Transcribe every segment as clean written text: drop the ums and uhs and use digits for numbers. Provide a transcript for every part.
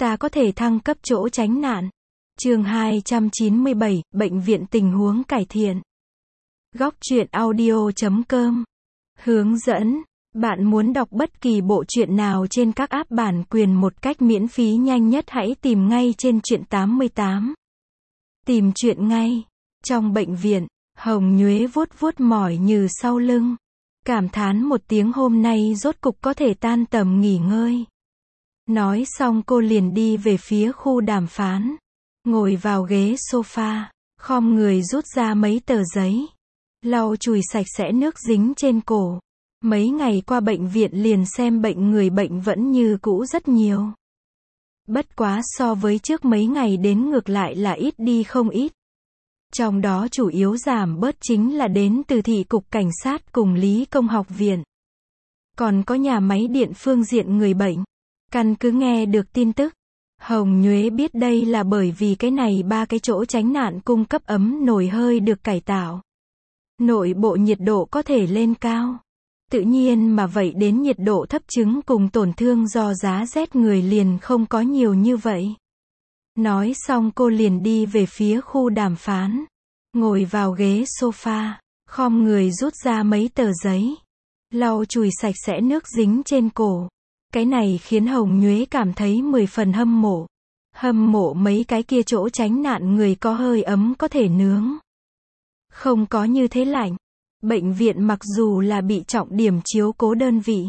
ta có thể thăng cấp chỗ tránh nạn. Chương 297, bệnh viện tình huống cải thiện. Góc truyện audio.com. Hướng dẫn. Bạn muốn đọc bất kỳ bộ truyện nào trên các app bản quyền một cách miễn phí nhanh nhất, hãy tìm ngay trên Truyện 88. Tìm truyện ngay. Trong bệnh viện, Hồng Nhuế vuốt vuốt mỏi như sau lưng. Cảm thán một tiếng, hôm nay rốt cục có thể tan tầm nghỉ ngơi. Nói xong cô liền đi về phía khu đàm phán. Ngồi vào ghế sofa, khom người rút ra mấy tờ giấy. Lau chùi sạch sẽ nước dính trên cổ. Mấy ngày qua bệnh viện liền xem bệnh, người bệnh vẫn như cũ rất nhiều. Bất quá so với trước mấy ngày đến ngược lại là ít đi không ít. Trong đó chủ yếu giảm bớt chính là đến từ thị cục cảnh sát cùng lý công học viện. Còn có nhà máy điện phương diện người bệnh. Căn cứ nghe được tin tức, Hồng Nhuế biết đây là bởi vì cái này 3 cái chỗ tránh nạn cung cấp ấm nồi hơi được cải tạo. Nội bộ nhiệt độ có thể lên cao. Tự nhiên mà vậy đến nhiệt độ thấp chứng cùng tổn thương do giá rét người liền không có nhiều như vậy. Nói xong cô liền đi về phía khu đàm phán. Ngồi vào ghế sofa, khom người rút ra mấy tờ giấy. Lau chùi sạch sẽ nước dính trên cổ. Cái này khiến Hồng Nhuế cảm thấy 10 phần hâm mộ. Hâm mộ mấy cái kia chỗ tránh nạn người có hơi ấm có thể nướng. Không có như thế lạnh. Bệnh viện mặc dù là bị trọng điểm chiếu cố đơn vị,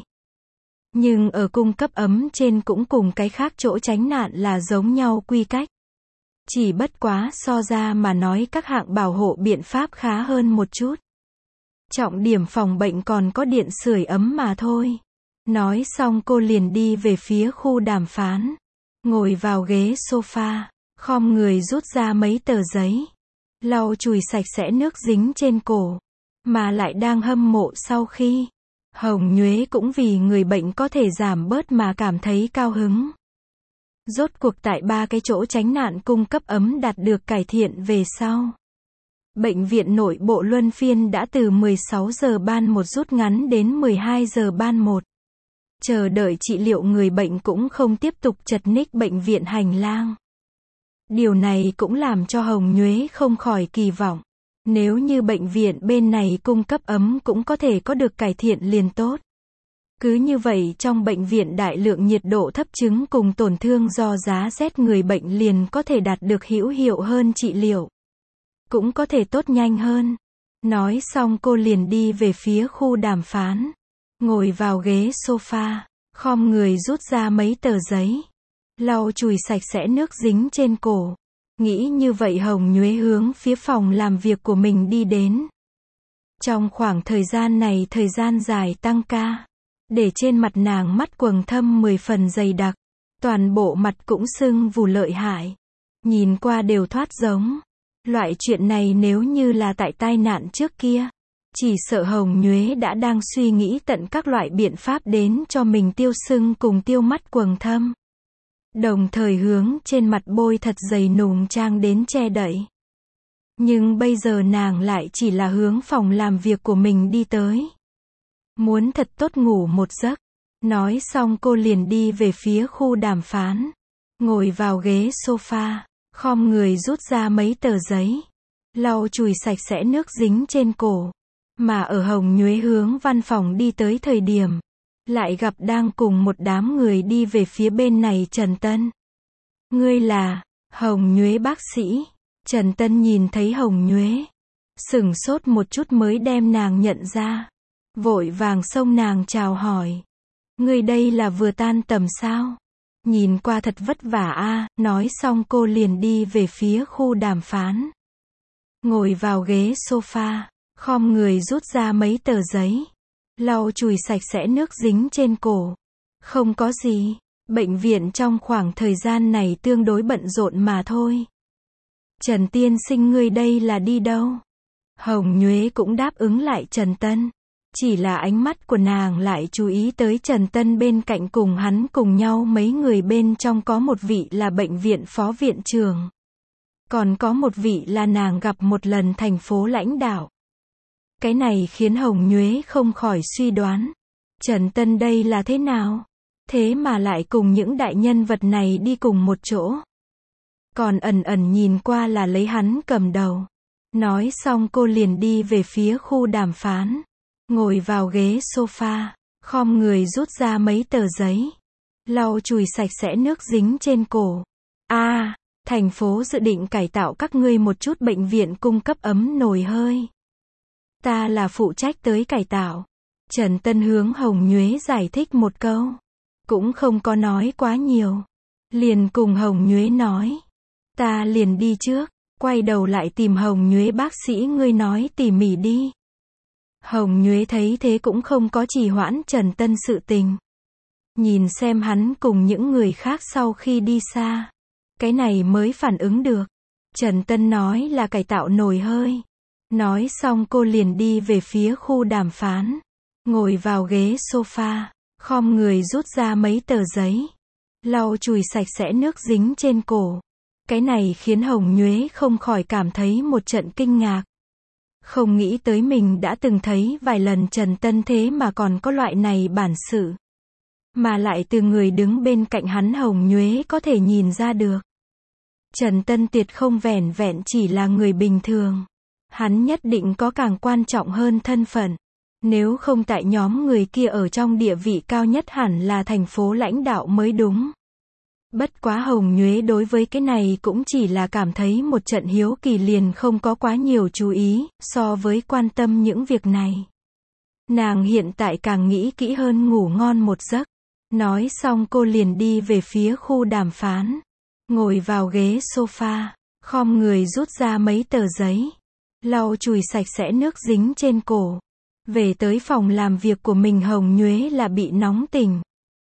nhưng ở cung cấp ấm trên cũng cùng cái khác chỗ tránh nạn là giống nhau quy cách. Chỉ bất quá so ra mà nói các hạng bảo hộ biện pháp khá hơn một chút. Trọng điểm phòng bệnh còn có điện sưởi ấm mà thôi. Nói xong cô liền đi về phía khu đàm phán. Ngồi vào ghế sofa, khom người rút ra mấy tờ giấy. Lau chùi sạch sẽ nước dính trên cổ. Mà lại đang hâm mộ sau khi Hồng Nhuế cũng vì người bệnh có thể giảm bớt mà cảm thấy cao hứng. Rốt cuộc tại 3 cái chỗ tránh nạn cung cấp ấm đạt được cải thiện về sau. Bệnh viện nội bộ luân phiên đã từ 16 giờ ban 1 rút ngắn đến 12 giờ ban 1. Chờ đợi trị liệu người bệnh cũng không tiếp tục chật ních bệnh viện hành lang. Điều này cũng làm cho Hồng Nhuế không khỏi kỳ vọng. Nếu như bệnh viện bên này cung cấp ấm cũng có thể có được cải thiện liền tốt. Cứ như vậy trong bệnh viện đại lượng nhiệt độ thấp chứng cùng tổn thương do giá rét người bệnh liền có thể đạt được hữu hiệu hơn trị liệu. Cũng có thể tốt nhanh hơn. Nói xong cô liền đi về phía khu đàm phán. Ngồi vào ghế sofa, khom người rút ra mấy tờ giấy. Lau chùi sạch sẽ nước dính trên cổ. Nghĩ như vậy Hồng Nhuế hướng phía phòng làm việc của mình đi đến. Trong khoảng thời gian này thời gian dài tăng ca, để trên mặt nàng mắt quầng thâm 10 phần dày đặc. Toàn bộ mặt cũng sưng vù lợi hại. Nhìn qua đều thoát giống. Loại chuyện này nếu như là tại tai nạn trước kia, chỉ sợ Hồng Nhuế đã đang suy nghĩ tận các loại biện pháp đến cho mình tiêu sưng cùng tiêu mắt quầng thâm. Đồng thời hướng trên mặt bôi thật dày nùng trang đến che đậy. Nhưng bây giờ nàng lại chỉ là hướng phòng làm việc của mình đi tới. Muốn thật tốt ngủ một giấc. Nói xong cô liền đi về phía khu đàm phán. Ngồi vào ghế sofa, khom người rút ra mấy tờ giấy. Lau chùi sạch sẽ nước dính trên cổ. Mà ở Hồng Nhuế hướng văn phòng đi tới thời điểm, lại gặp đang cùng một đám người đi về phía bên này Trần Tân. Ngươi là Hồng Nhuế bác sĩ. Trần Tân nhìn thấy Hồng Nhuế, sửng sốt một chút mới đem nàng nhận ra. Vội vàng xông nàng chào hỏi. Ngươi đây là vừa tan tầm sao? Nhìn qua thật vất vả a. Nói xong cô liền đi về phía khu đàm phán. Ngồi vào ghế sofa, khom người rút ra mấy tờ giấy. Lau chùi sạch sẽ nước dính trên cổ. Không có gì. Bệnh viện trong khoảng thời gian này tương đối bận rộn mà thôi. Trần tiên sinh ngươi đây là đi đâu? Hồng Nhuế cũng đáp ứng lại Trần Tân. Chỉ là ánh mắt của nàng lại chú ý tới Trần Tân bên cạnh cùng hắn cùng nhau mấy người bên trong có một vị là bệnh viện phó viện trưởng. Còn có một vị là nàng gặp một lần thành phố lãnh đạo. Cái này khiến Hồng Nhuế không khỏi suy đoán. Trần Tân đây là thế nào? Thế mà lại cùng những đại nhân vật này đi cùng một chỗ. Còn ẩn ẩn nhìn qua là lấy hắn cầm đầu. Nói xong cô liền đi về phía khu đàm phán. Ngồi vào ghế sofa, khom người rút ra mấy tờ giấy. Lau chùi sạch sẽ nước dính trên cổ. Thành phố dự định cải tạo các ngươi một chút bệnh viện cung cấp ấm nồi hơi. Ta là phụ trách tới cải tạo. Trần Tân hướng Hồng Nhuế giải thích một câu. Cũng không có nói quá nhiều. Liền cùng Hồng Nhuế nói. Ta liền đi trước. Quay đầu lại tìm Hồng Nhuế bác sĩ ngươi nói tỉ mỉ đi. Hồng Nhuế thấy thế cũng không có trì hoãn Trần Tân sự tình. Nhìn xem hắn cùng những người khác sau khi đi xa. Cái này mới phản ứng được. Trần Tân nói là cải tạo nồi hơi. Nói xong cô liền đi về phía khu đàm phán. Ngồi vào ghế sofa, khom người rút ra mấy tờ giấy. Lau chùi sạch sẽ nước dính trên cổ. Cái này khiến Hồng Nhuế không khỏi cảm thấy một trận kinh ngạc. Không nghĩ tới mình đã từng thấy vài lần Trần Tân thế mà còn có loại này bản sự. Mà lại từ người đứng bên cạnh hắn Hồng Nhuế có thể nhìn ra được. Trần Tân tuyệt không vẻn vẹn chỉ là người bình thường. Hắn nhất định có càng quan trọng hơn thân phận. Nếu không tại nhóm người kia ở trong địa vị cao nhất hẳn là thành phố lãnh đạo mới đúng. Bất quá Hồng Nhuế đối với cái này cũng chỉ là cảm thấy một trận hiếu kỳ liền không có quá nhiều chú ý, so với quan tâm những việc này. Nàng hiện tại càng nghĩ kỹ hơn ngủ ngon một giấc. Nói xong cô liền đi về phía khu đàm phán. Ngồi vào ghế sofa, khom người rút ra mấy tờ giấy. Lau chùi sạch sẽ nước dính trên cổ. Về tới phòng làm việc của mình Hồng Nhuế là bị nóng tỉnh.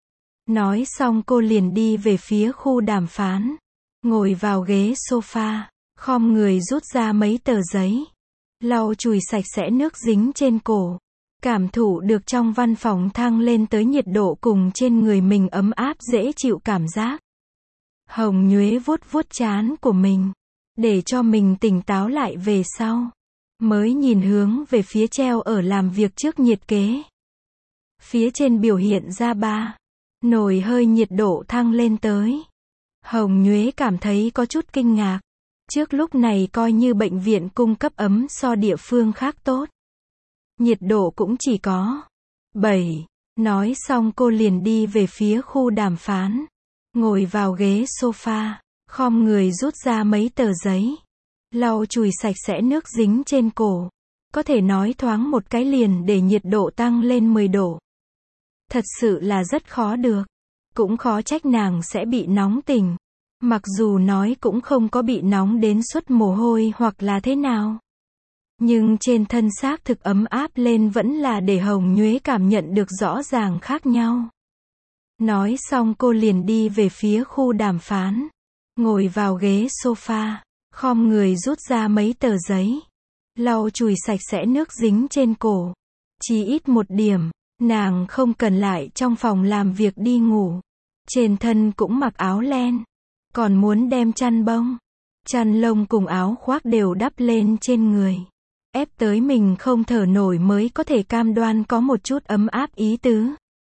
Nói xong cô liền đi về phía khu đàm phán. Ngồi vào ghế sofa, khom người rút ra mấy tờ giấy. Lau chùi sạch sẽ nước dính trên cổ. Cảm thụ được trong văn phòng thăng lên tới nhiệt độ cùng trên người mình ấm áp dễ chịu cảm giác. Hồng Nhuế vuốt vuốt trán của mình. Để cho mình tỉnh táo lại về sau. Mới nhìn hướng về phía treo ở làm việc trước nhiệt kế. Phía trên biểu hiện ra 3 nồi hơi nhiệt độ thăng lên tới. Hồng Nhuế cảm thấy có chút kinh ngạc. Trước lúc này coi như bệnh viện cung cấp ấm so địa phương khác tốt. Nhiệt độ cũng chỉ có 7. Nói xong cô liền đi về phía khu đàm phán. Ngồi vào ghế sofa, khom người rút ra mấy tờ giấy. Lau chùi sạch sẽ nước dính trên cổ. Có thể nói thoáng một cái liền để nhiệt độ tăng lên 10 độ. Thật sự là rất khó được. Cũng khó trách nàng sẽ bị nóng tỉnh. Mặc dù nói cũng không có bị nóng đến xuất mồ hôi hoặc là thế nào. Nhưng trên thân xác thực ấm áp lên vẫn là để Hồng Nhuế cảm nhận được rõ ràng khác nhau. Nói xong cô liền đi về phía khu đàm phán. Ngồi vào ghế sofa, khom người rút ra mấy tờ giấy. Lau chùi sạch sẽ nước dính trên cổ. Chỉ ít một điểm, nàng không cần lại trong phòng làm việc đi ngủ. Trên thân cũng mặc áo len. Còn muốn đem chăn bông, chăn lông cùng áo khoác đều đắp lên trên người. Ép tới mình không thở nổi mới có thể cam đoan có một chút ấm áp ý tứ.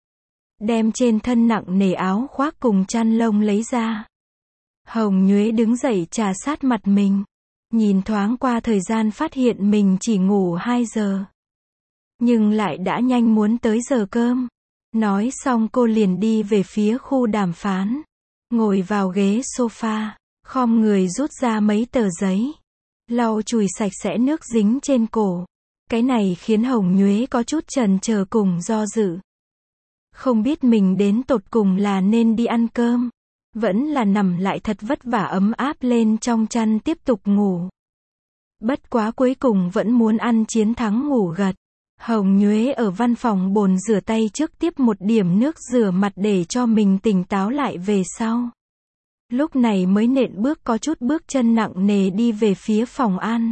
Đem trên thân nặng nề áo khoác cùng chăn lông lấy ra. Hồng Nhuế đứng dậy trà sát mặt mình. Nhìn thoáng qua thời gian phát hiện mình chỉ ngủ 2 giờ. Nhưng lại đã nhanh muốn tới giờ cơm. Nói xong cô liền đi về phía khu đàm phán. Ngồi vào ghế sofa, khom người rút ra mấy tờ giấy. Lau chùi sạch sẽ nước dính trên cổ. Cái này khiến Hồng Nhuế có chút chần chờ cùng do dự. Không biết mình đến tột cùng là nên đi ăn cơm. Vẫn là nằm lại thật vất vả ấm áp lên trong chăn tiếp tục ngủ. Bất quá cuối cùng vẫn muốn ăn chiến thắng ngủ gật. Hồng Nhuế ở văn phòng bồn rửa tay trước tiếp một điểm nước rửa mặt để cho mình tỉnh táo lại về sau. Lúc này mới nện bước có chút bước chân nặng nề đi về phía phòng ăn.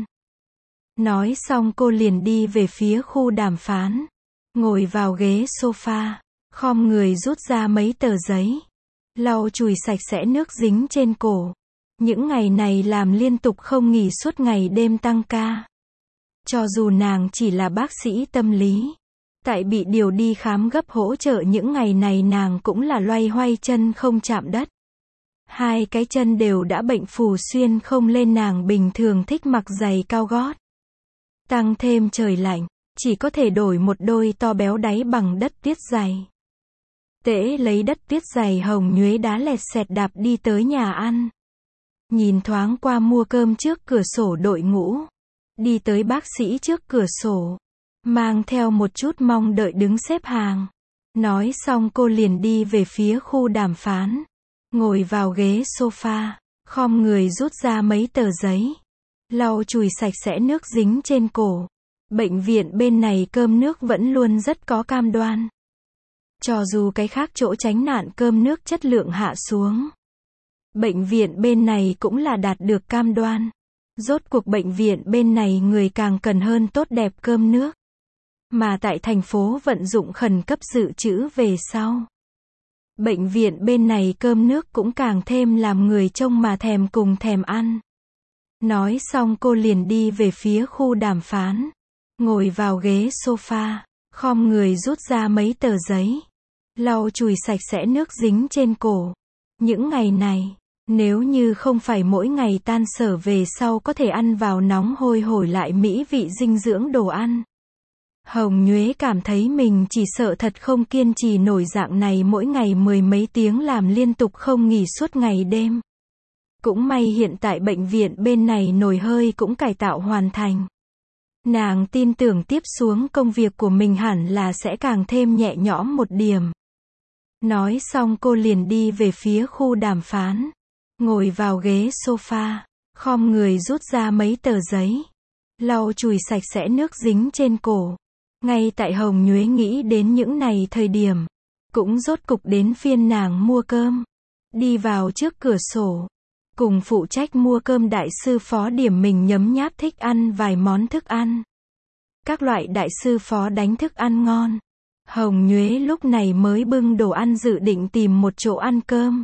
Nói xong cô liền đi về phía khu đàm phán. Ngồi vào ghế sofa, khom người rút ra mấy tờ giấy. Lau chùi sạch sẽ nước dính trên cổ. Những ngày này làm liên tục không nghỉ suốt ngày đêm tăng ca. Cho dù nàng chỉ là bác sĩ tâm lý, Tại bị điều đi khám gấp hỗ trợ những ngày này nàng cũng là loay hoay chân không chạm đất. Hai cái chân đều đã bệnh phù xuyên không lên, nàng bình thường thích mặc giày cao gót. Tăng thêm trời lạnh, chỉ có thể đổi một đôi to béo đáy bằng đất tuyết dày. Tễ lấy đất tuyết dày Hồng Nhuế đá lẹt xẹt đạp đi tới nhà ăn. Nhìn thoáng qua mua cơm trước cửa sổ đội ngũ. Đi tới bác sĩ trước cửa sổ. Mang theo một chút mong đợi đứng xếp hàng. Nói xong cô liền đi về phía khu đàm phán. Ngồi vào ghế sofa, khom người rút ra mấy tờ giấy. Lau chùi sạch sẽ nước dính trên cổ. Bệnh viện bên này cơm nước vẫn luôn rất có cam đoan. Cho dù cái khác chỗ tránh nạn cơm nước chất lượng hạ xuống. Bệnh viện bên này cũng là đạt được cam đoan. Rốt cuộc bệnh viện bên này người càng cần hơn tốt đẹp cơm nước. Mà tại thành phố vận dụng khẩn cấp dự trữ về sau. Bệnh viện bên này cơm nước cũng càng thêm làm người trông mà thèm cùng thèm ăn. Nói xong cô liền đi về phía khu đàm phán. Ngồi vào ghế sofa, khom người rút ra mấy tờ giấy. Lau chùi sạch sẽ nước dính trên cổ. Những ngày này, nếu như không phải mỗi ngày tan sở về sau có thể ăn vào nóng hôi hổi lại mỹ vị dinh dưỡng đồ ăn. Hồng Nhuế cảm thấy mình chỉ sợ thật không kiên trì nổi dạng này mỗi ngày mười mấy tiếng làm liên tục không nghỉ suốt ngày đêm. Cũng may hiện tại bệnh viện bên này nồi hơi cũng cải tạo hoàn thành. Nàng tin tưởng tiếp xuống công việc của mình hẳn là sẽ càng thêm nhẹ nhõm một điểm. Nói xong cô liền đi về phía khu đàm phán. Ngồi vào ghế sofa, khom người rút ra mấy tờ giấy. Lau chùi sạch sẽ nước dính trên cổ. Ngay tại Hồng Nhuế nghĩ đến những này thời điểm. Cũng rốt cục đến phiên nàng mua cơm. Đi vào trước cửa sổ. Cùng phụ trách mua cơm đại sư phó điểm mình nhấm nháp thích ăn vài món thức ăn. Các loại đại sư phó đánh thức ăn ngon. Hồng Nhuế lúc này mới bưng đồ ăn dự định tìm một chỗ ăn cơm.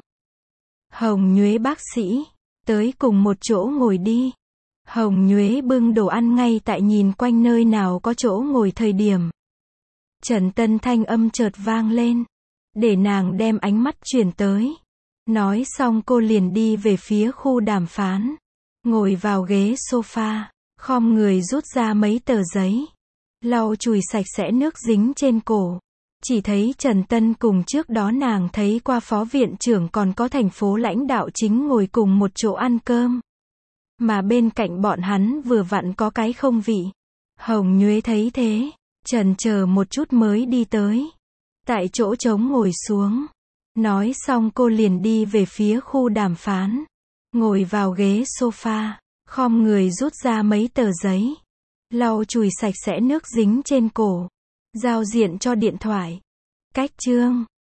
Hồng Nhuế bác sĩ, tới cùng một chỗ ngồi đi. Hồng Nhuế bưng đồ ăn ngay tại nhìn quanh nơi nào có chỗ ngồi thời điểm. Trần Tân thanh âm chợt vang lên. Để nàng đem ánh mắt chuyển tới. Nói xong cô liền đi về phía khu đàm phán. Ngồi vào ghế sofa, khom người rút ra mấy tờ giấy. Lau chùi sạch sẽ nước dính trên cổ. Chỉ thấy Trần Tân cùng trước đó nàng thấy qua phó viện trưởng còn có thành phố lãnh đạo chính ngồi cùng một chỗ ăn cơm. Mà bên cạnh bọn hắn vừa vặn có cái không vị. Hồng Nhuế thấy thế, chần chờ một chút mới đi tới. Tại chỗ trống ngồi xuống. Nói xong cô liền đi về phía khu đàm phán. Ngồi vào ghế sofa, khom người rút ra mấy tờ giấy. Lau chùi sạch sẽ nước dính trên cổ. Giao diện cho điện thoại. Cách chương